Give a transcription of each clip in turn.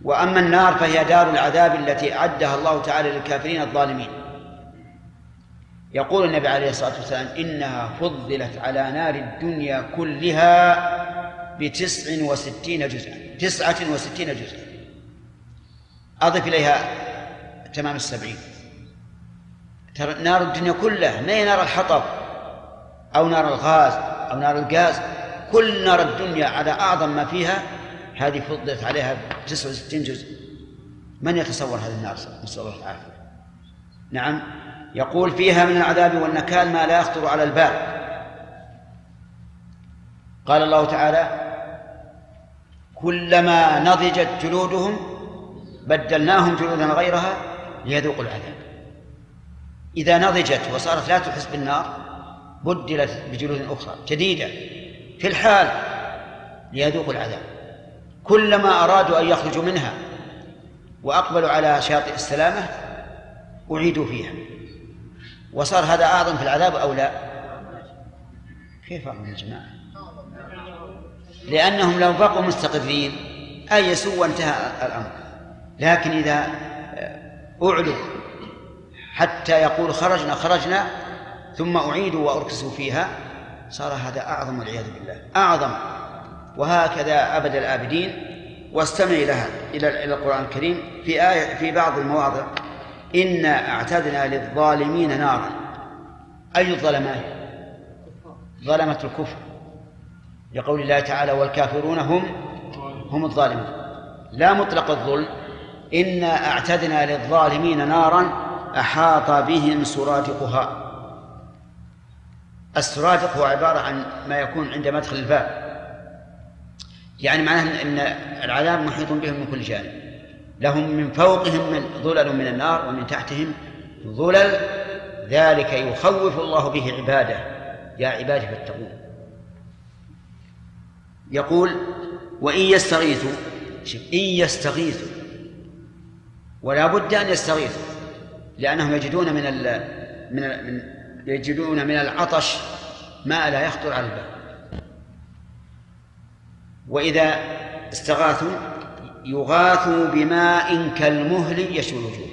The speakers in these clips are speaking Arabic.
وأما النار فهي دار العذاب التي أعدها الله تعالى للكافرين الظالمين. يقول النبي عليه الصلاة والسلام: إنها فضلت على نار الدنيا كلها ب69 جزءا، 69 جزءا، أضف إليها تمام 70. ترى نار الدنيا كلها، ما هي نار الحطب أو نار الغاز أو نار الغاز، كل نار الدنيا على أعظم ما فيها هذه فضلت عليها 69 جزء. من يتصور هذه النار؟ نسأل الله العافية. نعم، يقول: فيها من العذاب والنكال ما لا يخطر على البال. قال الله تعالى: كلما نضجت جلودهم بدلناهم جلودا غيرها ليذوقوا العذاب. إذا نضجت وصارت لا تحس بالنار بدلت بجلود أخرى جديدة في الحال ليذوقوا العذاب. كلما أرادوا أن يخرجوا منها وأقبلوا على شاطئ السلامة أعيدوا فيها. وصار هذا أعظم في العذاب أو لا؟ كيف أعظم يا جماعة؟ لأنهم لو بقوا مستقرين أيسوا وانتهى الأمر. لكن إذا أعلوا حتى يقول خرجنا ثم أعيدوا وأركسوا فيها صار هذا أعظم والعياذ بالله، أعظم. وهكذا أبد الآبدين. واستمع إلى القرآن الكريم في بعض المواضع: إنا أعتدنا للظالمين نارا. أي الظلمات؟ ظلمة الكفر، لقول الله تعالى: والكافرون هم الظالمون. لا مطلق الظلم. إنا أعتدنا للظالمين نارا أحاط بهم سرادقها. السرادق هو عبارة عن ما يكون عند مدخل الباب، يعني معناه أن العذاب محيط بهم من كل جانب. لهم من فوقهم من ظلل من النار ومن تحتهم ظلل، ذلك يخوف الله به عباده، يا عبادي فاتقون. يقول: وإن يستغيثوا، إن يستغيثوا، ولا بد أن يستغيثوا، لأنهم يجدون من العطش ما لا يخطر على البال. وإذا استغاثوا يغاثوا بماء كالمهل يشوي الوجوه.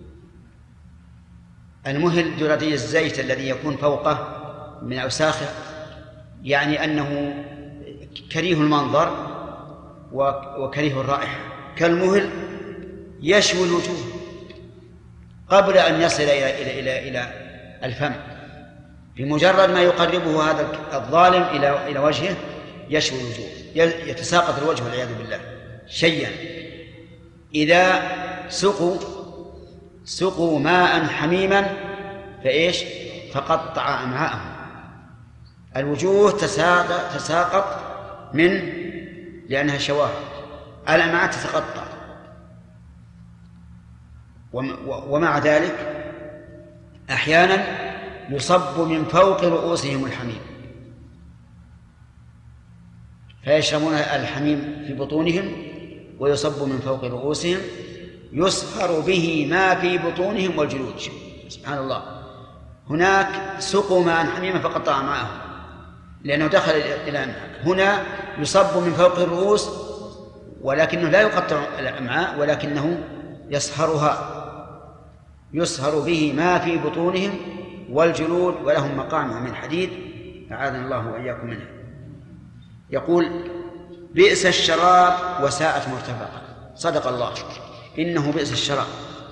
المهل جرادي الزيت الذي يكون فوقه من أوساخه، يعني أنه كريه المنظر وكريه الرائحة. كالمهل يشوي الوجوه قبل أن يصل إلى الفم. بمجرد ما يقربه هذا الظالم إلى وجهه يشوي الوجوه، يتساقط الوجه والعياذ بالله شيئا. إذا سقوا ماء حميما فإيش؟ فقطع أمعاءهم. الوجوه تساقط لأنها شواهد، الأمعاء تتقطع. ومع ذلك أحيانا يصب من فوق رؤوسهم الحميم فيشربون الحميم في بطونهم، ويصب من فوق رؤوسهم يصهر به ما في بطونهم والجلود. سبحان الله. هناك سقوا ماء حميما فقطع معهم لأنه دخل إلى أمعاء. هنا يصب من فوق الرؤوس ولكنه لا يقطع الأمعاء، ولكنه يصهر به ما في بطونهم والجلود، ولهم مقامع من حديد أعاذنا الله وإياكم منه. يقول: بئس الشراب وساءت مرتفقا. صدق الله، إنه بئس الشراب.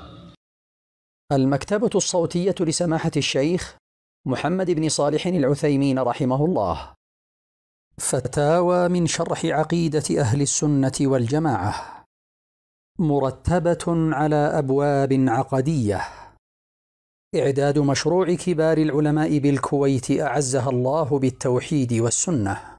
المكتبة الصوتية لسماحة الشيخ محمد بن صالح العثيمين رحمه الله. فتاوى من شرح عقيدة أهل السنة والجماعة، مرتبة على أبواب عقدية. إعداد مشروع كبار العلماء بالكويت أعزها الله بالتوحيد والسنة.